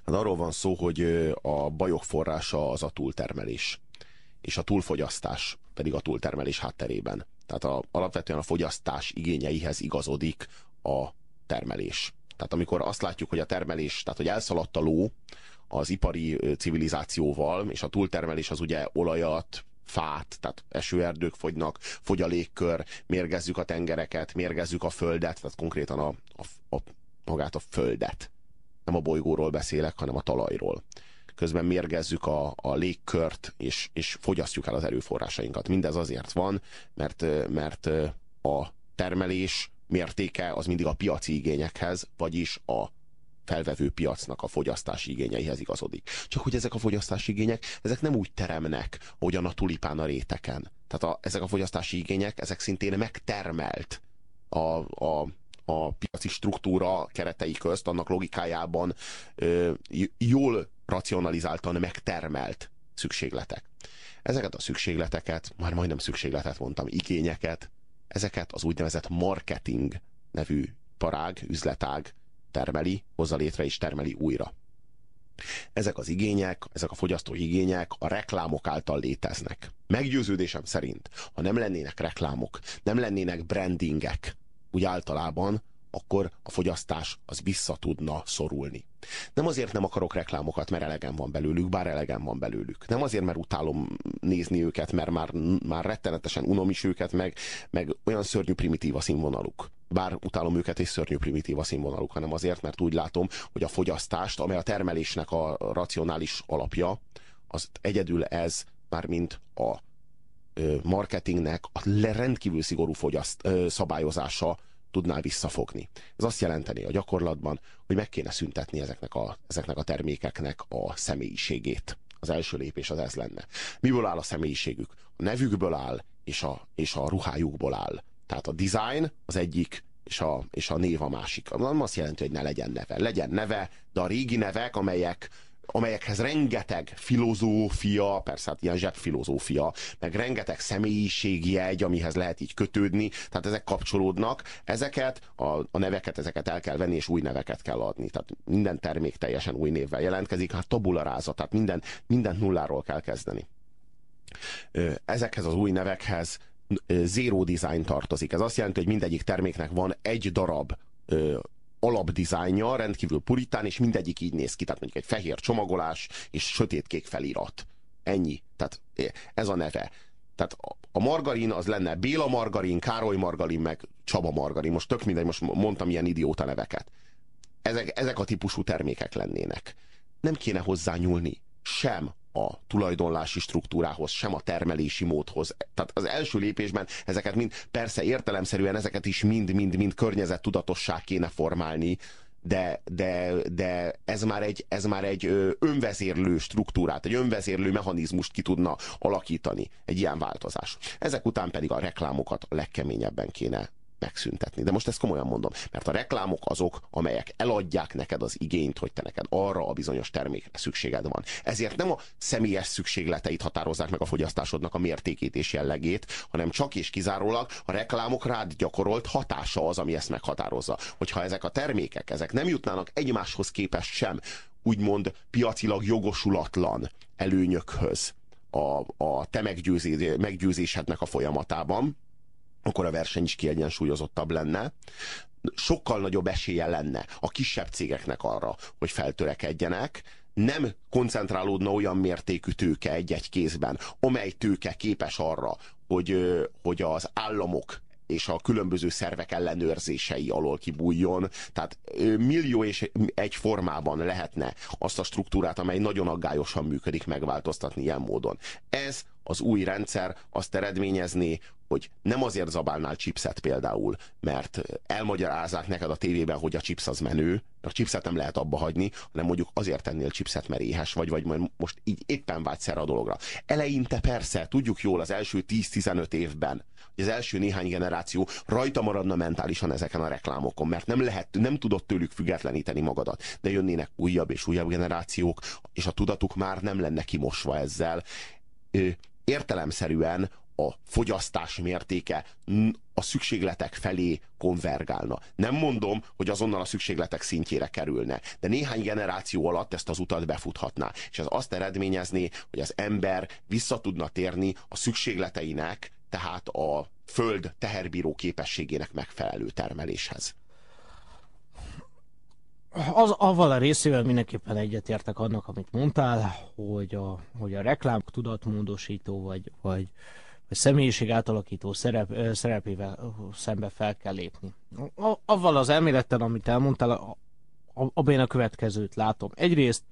Hát arról van szó, hogy a bajok forrása az a túltermelés, és a túlfogyasztás pedig a túltermelés hátterében. Tehát alapvetően a fogyasztás igényeihez igazodik a termelés. Tehát amikor azt látjuk, hogy a termelés, tehát hogy elszaladt a ló az ipari civilizációval, és a túltermelés az ugye olajat, fát, tehát esőerdők fogynak, fogy a légkör, mérgezzük a tengereket, mérgezzük a földet, tehát konkrétan magát a földet. Nem a bolygóról beszélek, hanem a talajról. Közben mérgezzük a légkört, és fogyasztjuk el az erőforrásainkat. Mindez azért van, mert a termelés mértéke az mindig a piaci igényekhez, vagyis a felvevő piacnak a fogyasztási igényeihez igazodik. Csak hogy ezek a fogyasztási igények, ezek nem úgy teremnek, ahogyan a tulipán a réteken. Tehát ezek a fogyasztási igények, ezek szintén megtermelt a piaci struktúra keretei közt, annak logikájában jól racionalizáltan megtermelt szükségletek. Ezeket a szükségleteket, már majdnem szükségletet mondtam, igényeket, ezeket az úgynevezett marketing nevű iparág, üzletág termeli, hozza létre és termeli újra. Ezek az igények, ezek a fogyasztói igények a reklámok által léteznek. Meggyőződésem szerint, ha nem lennének reklámok, nem lennének brandingek, úgy általában, akkor a fogyasztás az vissza tudna szorulni. Nem azért nem akarok reklámokat, mert elegem van belőlük, bár elegem van belőlük. Nem azért, mert utálom nézni őket, mert már rettenetesen unom is őket, meg olyan szörnyű primitív a színvonaluk. Bár utálom őket, és szörnyű primitív a színvonaluk, hanem azért, mert úgy látom, hogy a fogyasztást, amely a termelésnek a racionális alapja, az egyedül ez, mármint a marketingnek a rendkívül szigorú szabályozása tudná visszafogni. Ez azt jelenteni a gyakorlatban, hogy meg kéne szüntetni ezeknek a termékeknek a személyiségét. Az első lépés az ez lenne. Miből áll a személyiségük? A nevükből áll, és a ruhájukból áll. Tehát a design az egyik, és a név a másik. Nem azt jelenti, hogy ne legyen neve. Legyen neve, de a régi nevek, amelyekhez rengeteg filozófia, persze hát ilyen zsebfilozófia, meg rengeteg személyiségjegy, amihez lehet így kötődni, tehát ezek kapcsolódnak, ezeket, a neveket, ezeket el kell venni, és új neveket kell adni. Tehát minden termék teljesen új névvel jelentkezik, hát tabula rasa, tehát mindent nulláról kell kezdeni. Ezekhez az új nevekhez zero design tartozik. Ez azt jelenti, hogy mindegyik terméknek van egy darab alapdizájnja, rendkívül puritán, és mindegyik így néz ki. Tehát mondjuk egy fehér csomagolás, és sötétkék felirat. Ennyi. Tehát ez a neve. Tehát a margarin az lenne Béla margarin, Károly margarin, meg Csaba margarin. Most tök mindegy, most mondtam ilyen idióta neveket. Ezek a típusú termékek lennének. Nem kéne hozzányúlni sem a tulajdonlási struktúrához, sem a termelési módhoz. Tehát az első lépésben ezeket mind, persze értelemszerűen ezeket is mind környezettudatossá kéne formálni, de ez már egy önvezérlő struktúrát, egy önvezérlő mechanizmust ki tudna alakítani egy ilyen változás. Ezek után pedig a reklámokat a legkeményebben kéne megszüntetni. De most ezt komolyan mondom, mert a reklámok azok, amelyek eladják neked az igényt, hogy te neked arra a bizonyos termékre szükséged van. Ezért nem a személyes szükségleteit határozzák meg a fogyasztásodnak a mértékét és jellegét, hanem csak és kizárólag a reklámok rád gyakorolt hatása az, ami ezt meghatározza. Hogyha ezek a termékek, ezek nem jutnának egymáshoz képest sem, úgymond piacilag jogosulatlan előnyökhöz a te meggyőzésednek a folyamatában, akkor a verseny is kiegyensúlyozottabb lenne. Sokkal nagyobb esélye lenne a kisebb cégeknek arra, hogy feltörekedjenek, nem koncentrálódna olyan mértékű tőke egy-egy kézben, amely tőke képes arra, hogy az államok és a különböző szervek ellenőrzései alól kibújjon. Tehát millió és egy formában lehetne azt a struktúrát, amely nagyon aggályosan működik, megváltoztatni ilyen módon. Ez az új rendszer azt eredményezné, hogy nem azért zabálnál chipset például, mert elmagyarázzák neked a tévében, hogy a chips az menő, a chipset nem lehet abba hagyni, hanem mondjuk azért tennél chipset, mert éhes vagy most így éppen vágysz erre a dologra. Eleinte persze, tudjuk jól az első 10-15 évben, hogy az első néhány generáció rajta maradna mentálisan ezeken a reklámokon, mert nem tudod tőlük függetleníteni magadat. De jönnének újabb és újabb generációk, és a tudatuk már nem lenne kimosva ezzel. Értelemszerűen a fogyasztás mértéke a szükségletek felé konvergálna. Nem mondom, hogy azonnal a szükségletek szintjére kerülne, de néhány generáció alatt ezt az utat befuthatná. És ez azt eredményezné, hogy az ember vissza tudna térni a szükségleteinek, tehát a föld teherbíró képességének megfelelő termeléshez. Avval a részével mindenképpen egyetértek annak, amit mondtál, hogy a reklám tudatmódosító vagy személyiség átalakító szerepével szembe fel kell lépni. Avval az elmélettel, amit elmondtál, abban én a következőt látom. Egyrészt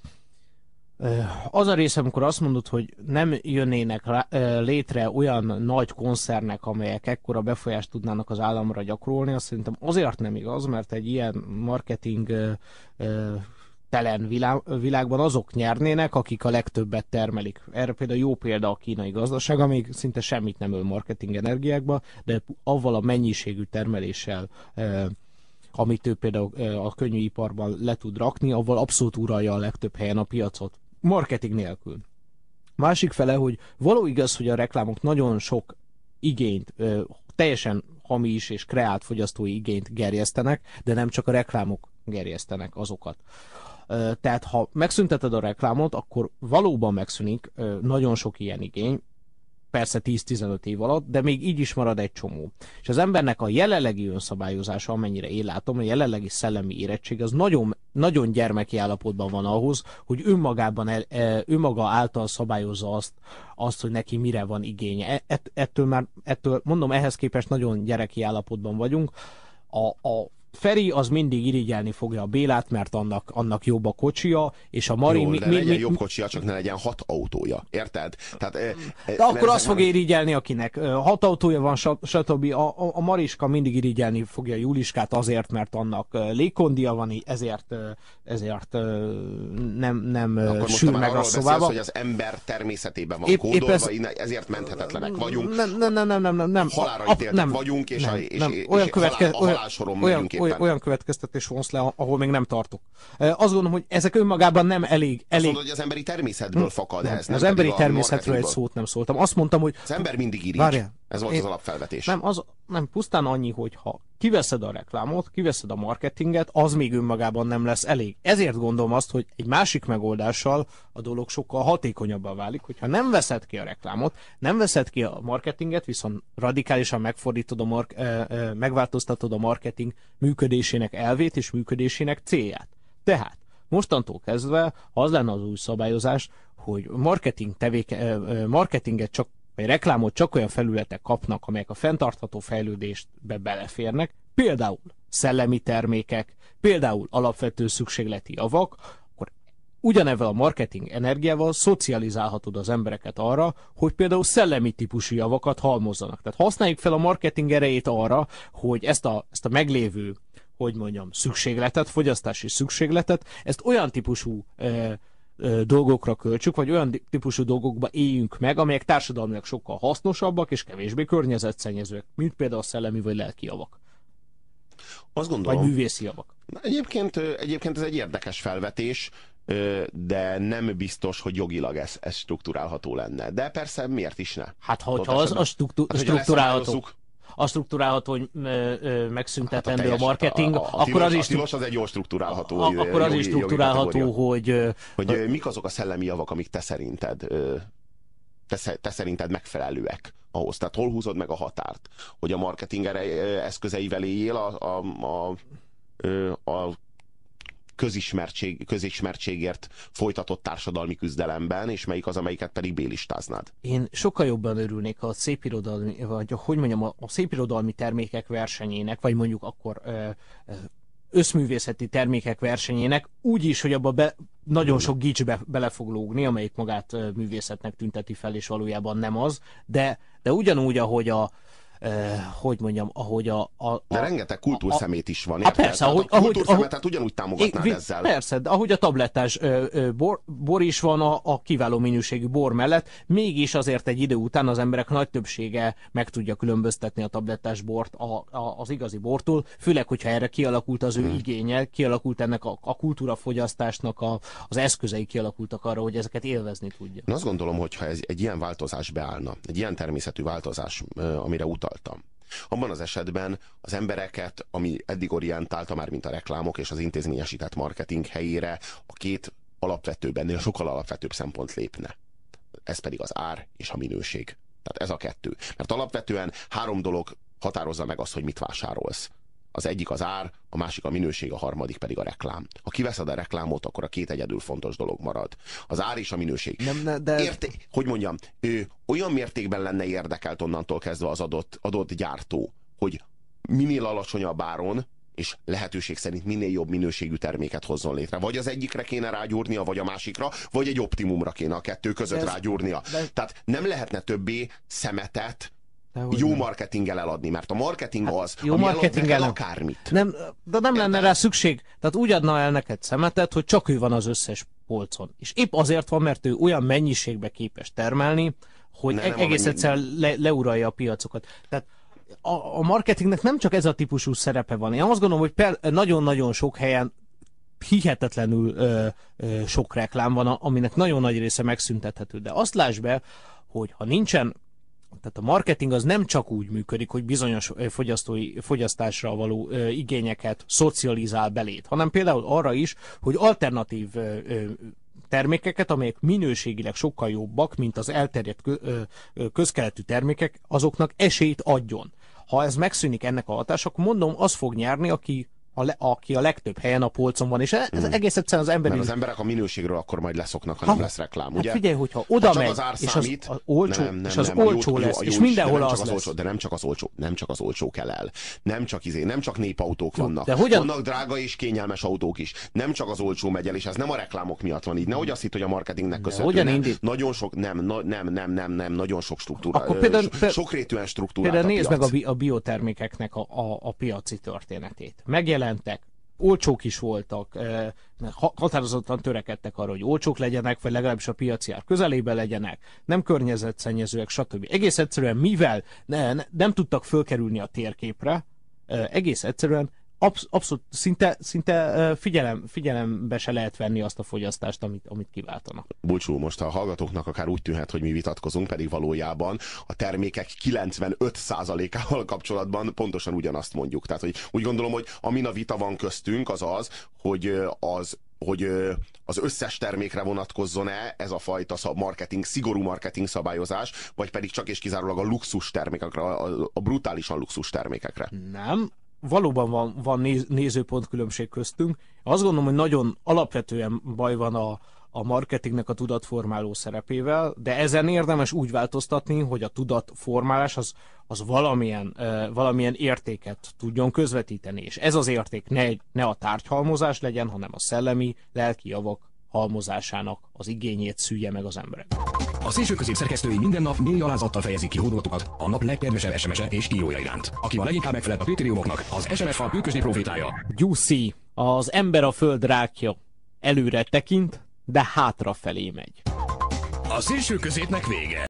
az a rész, amikor azt mondod, hogy nem jönnének létre olyan nagy koncernek, amelyek ekkora befolyást tudnának az államra gyakorolni, azt szerintem azért nem igaz, mert egy ilyen marketing telen világban azok nyernének, akik a legtöbbet termelik. Erre például jó példa a kínai gazdaság, amíg szinte semmit nem öl marketing energiákba, de avval a mennyiségű termeléssel, amit ő például a könnyűiparban le tud rakni, avval abszolút uralja a legtöbb helyen a piacot. Marketing nélkül. Másik fele, hogy való igaz, hogy a reklámok nagyon sok igényt, teljesen hamis és kreált fogyasztói igényt gerjesztenek, de nem csak a reklámok gerjesztenek azokat. Tehát ha megszünteted a reklámot, akkor valóban megszűnik nagyon sok ilyen igény, persze 10-15 év alatt, de még így is marad egy csomó. És az embernek a jelenlegi önszabályozása, amennyire én látom, a jelenlegi szellemi érettség az nagyon, nagyon gyermeki állapotban van ahhoz, hogy önmaga által szabályozza azt, hogy neki mire van igénye. Ettől mondom, ehhez képest nagyon gyereki állapotban vagyunk. A Feri az mindig irigyelni fogja a Bélát, mert annak jobb a kocsia, és a Mari... Jó, de legyen jobb kocsia, csak ne legyen 6 autója. Érted? Tehát, de akkor azt fogja irigyelni, akinek 6 autója van, stb. A Mariska mindig irigyelni fogja Juliskát azért, mert annak légkondia van, ezért nem sül meg a szobába. Beszélsz, hogy az ember természetében van kódolva, ezért menthetetlenek vagyunk. Nem. Halálra ítéltek vagyunk, és a halálsoron megyünk éppen. Olyan következtetés vonsz le, ahol még nem tartok. Azt gondolom, hogy ezek önmagában nem elég. Azt mondod, hogy az emberi természetből fakad ez. Az emberi természetről egy szót nem szóltam. Azt mondtam, hogy... Az ember mindig irigy. Ez volt az alapfelvetés. Nem, pusztán annyi, hogy ha kiveszed a reklámot, kiveszed a marketinget, az még önmagában nem lesz elég. Ezért gondolom azt, hogy egy másik megoldással a dolog sokkal hatékonyabbá válik, hogyha nem veszed ki a reklámot, nem veszed ki a marketinget, viszont radikálisan megváltoztatod a marketing működésének elvét és működésének célját. Tehát mostantól kezdve az lenne az új szabályozás, hogy marketinget csak vagy reklámot csak olyan felületek kapnak, amelyek a fenntartható fejlődésbe beleférnek, például szellemi termékek, például alapvető szükségleti javak, akkor ugyanezzel a marketing energiával szocializálhatod az embereket arra, hogy például szellemi típusú javakat halmozzanak. Tehát használjuk fel a marketing erejét arra, hogy ezt a meglévő, hogy mondjam, szükségletet, fogyasztási szükségletet, ezt olyan típusú dolgokra költsük, vagy olyan típusú dolgokba éljünk meg, amelyek társadalmilag sokkal hasznosabbak és kevésbé környezetszennyezőek, mint például a szellemi vagy lelki javak. Azt gondolom, vagy művészi javak. Egyébként ez egy érdekes felvetés, de nem biztos, hogy jogilag ez strukturálható lenne. De persze miért is ne? Hát ha az strukturálható. A strukturálható, hogy megszüntetendő a marketing, akkor az is tilos, az egy jól strukturálható. Akkor az is strukturálható, hogy mik azok a szellemi javak, amik te szerinted megfelelőek ahhoz. Tehát hol húzod meg a határt, hogy a marketing eszközeivel éljél a közismertségért folytatott társadalmi küzdelemben, és melyik az, amelyiket pedig bélistáznád? Én sokkal jobban örülnék a szépirodalmi, vagy hogy mondjam, a szépirodalmi termékek versenyének, vagy mondjuk akkor összművészeti termékek versenyének, úgy is, hogy abba nagyon sok gics bele fog lógni, amelyik magát művészetnek tünteti fel, és valójában nem az, de ugyanúgy, ahogy hogy mondjam, ahogy de rengeteg kultúrszemét is van, érted? Persze, ahogy, a kultúrszemetet ugyanúgy támogatnád ezzel. Persze, de ahogy a tablettás bor is van a kiváló minőségű bor mellett, mégis azért egy idő után az emberek nagy többsége meg tudja különböztetni a tablettás bort az igazi bortól, főleg, hogyha erre kialakult az ő igénye, kialakult ennek a kultúrafogyasztásnak az eszközei kialakultak arra, hogy ezeket élvezni tudja. Én azt gondolom, hogy ha ez egy ilyen változás beállna, egy ilyen természetű változás, amire utaltam, abban az esetben az embereket, ami eddig orientálta már, mint a reklámok és az intézményesített marketing helyére, a két alapvetőbbennél sokkal alapvetőbb szempont lépne. Ez pedig az ár és a minőség. Tehát ez a kettő. Mert alapvetően 3 dolog határozza meg azt, hogy mit vásárolsz. Az egyik az ár, a másik a minőség, a harmadik pedig a reklám. Ha kiveszed a reklámot, akkor a 2 egyedül fontos dolog marad. Az ár és a minőség. Hogy mondjam, olyan mértékben lenne érdekelt onnantól kezdve az adott gyártó, hogy minél alacsonyabb áron, és lehetőség szerint minél jobb minőségű terméket hozzon létre. Vagy az egyikre kéne rágyúrnia, vagy a másikra, vagy egy optimumra kéne a kettő között rágyúrnia. Tehát nem lehetne többé szemetet jó marketinggel eladni, mert a marketing az, jó ami marketinggel el akármit. De nem lenne rá szükség. Tehát úgy adna el neked szemetet, hogy csak ő van az összes polcon. És épp azért van, mert ő olyan mennyiségbe képes termelni, hogy egész egyszerűen leuralja a piacokat. Tehát a marketingnek nem csak ez a típusú szerepe van. Én azt gondolom, hogy nagyon-nagyon sok helyen hihetetlenül sok reklám van, aminek nagyon nagy része megszüntethető. De azt lásd be, hogy ha nincsen, tehát a marketing az nem csak úgy működik, hogy bizonyos fogyasztásra való igényeket szocializál belét, hanem például arra is, hogy alternatív termékeket, amelyek minőségileg sokkal jobbak, mint az elterjedt közkeletű termékek, azoknak esélyt adjon. Ha ez megszűnik ennek a hatás, akkor mondom, az fog nyerni, aki a legtöbb helyen a polcon van, és ez egész egyszerűen az emberi... Mert az emberek a minőségről akkor majd leszoknak, ha nem lesz reklám, ugye? Hát figyelj, hogyha oda megy, és az olcsó lesz, és mindenhol az lesz. De nem csak az olcsó kell el. Nem csak népautók vannak. Vannak drága és kényelmes autók is. Nem csak az olcsó megy el, és ez nem a reklámok miatt van így. Nehogy azt hitt, hogy a marketingnek köszönhető. Nagyon sok, nagyon sok struktúra. Sokrétűen struktúrált a piac. Például nézd meg a biotermékeknek a piaci történetét. Megjelentek, olcsók is voltak, határozottan törekedtek arra, hogy olcsók legyenek, vagy legalábbis a piaci ár közelében legyenek, nem környezetszennyezőek, stb. Egész egyszerűen, mivel nem tudtak fölkerülni a térképre, egész egyszerűen abszolút szinte figyelembe se lehet venni azt a fogyasztást, amit kiváltanak. Bulcsú, most a hallgatóknak akár úgy tűnhet, hogy mi vitatkozunk, pedig valójában a termékek 95%-ával kapcsolatban pontosan ugyanazt mondjuk. Tehát, hogy úgy gondolom, hogy amin a vita van köztünk, hogy az összes termékre vonatkozzon-e ez a fajta szigorú marketing szabályozás, vagy pedig csak és kizárólag a luxus termékekre, a brutálisan luxus termékekre. Nem. Valóban van nézőpontkülönbség köztünk. Azt gondolom, hogy nagyon alapvetően baj van a marketingnek a tudatformáló szerepével, de ezen érdemes úgy változtatni, hogy a tudatformálás az valamilyen értéket tudjon közvetíteni, és ez az érték ne a tárgyhalmozás legyen, hanem a szellemi, lelki javak halmozásának az igényét szülje meg az emberek. A Szélsőközép szerkesztői minden nap mély alázattal fejezik ki hódolatukat a nap legkedvesebb SMS-e és írója iránt. Aki a leginkább megfelelt a kritériumoknak, az SMS fal kőkösdi profétája. Gyuszi, az ember a föld rákja. Előre tekint, de hátrafelé megy. A Szélsőközépnek vége.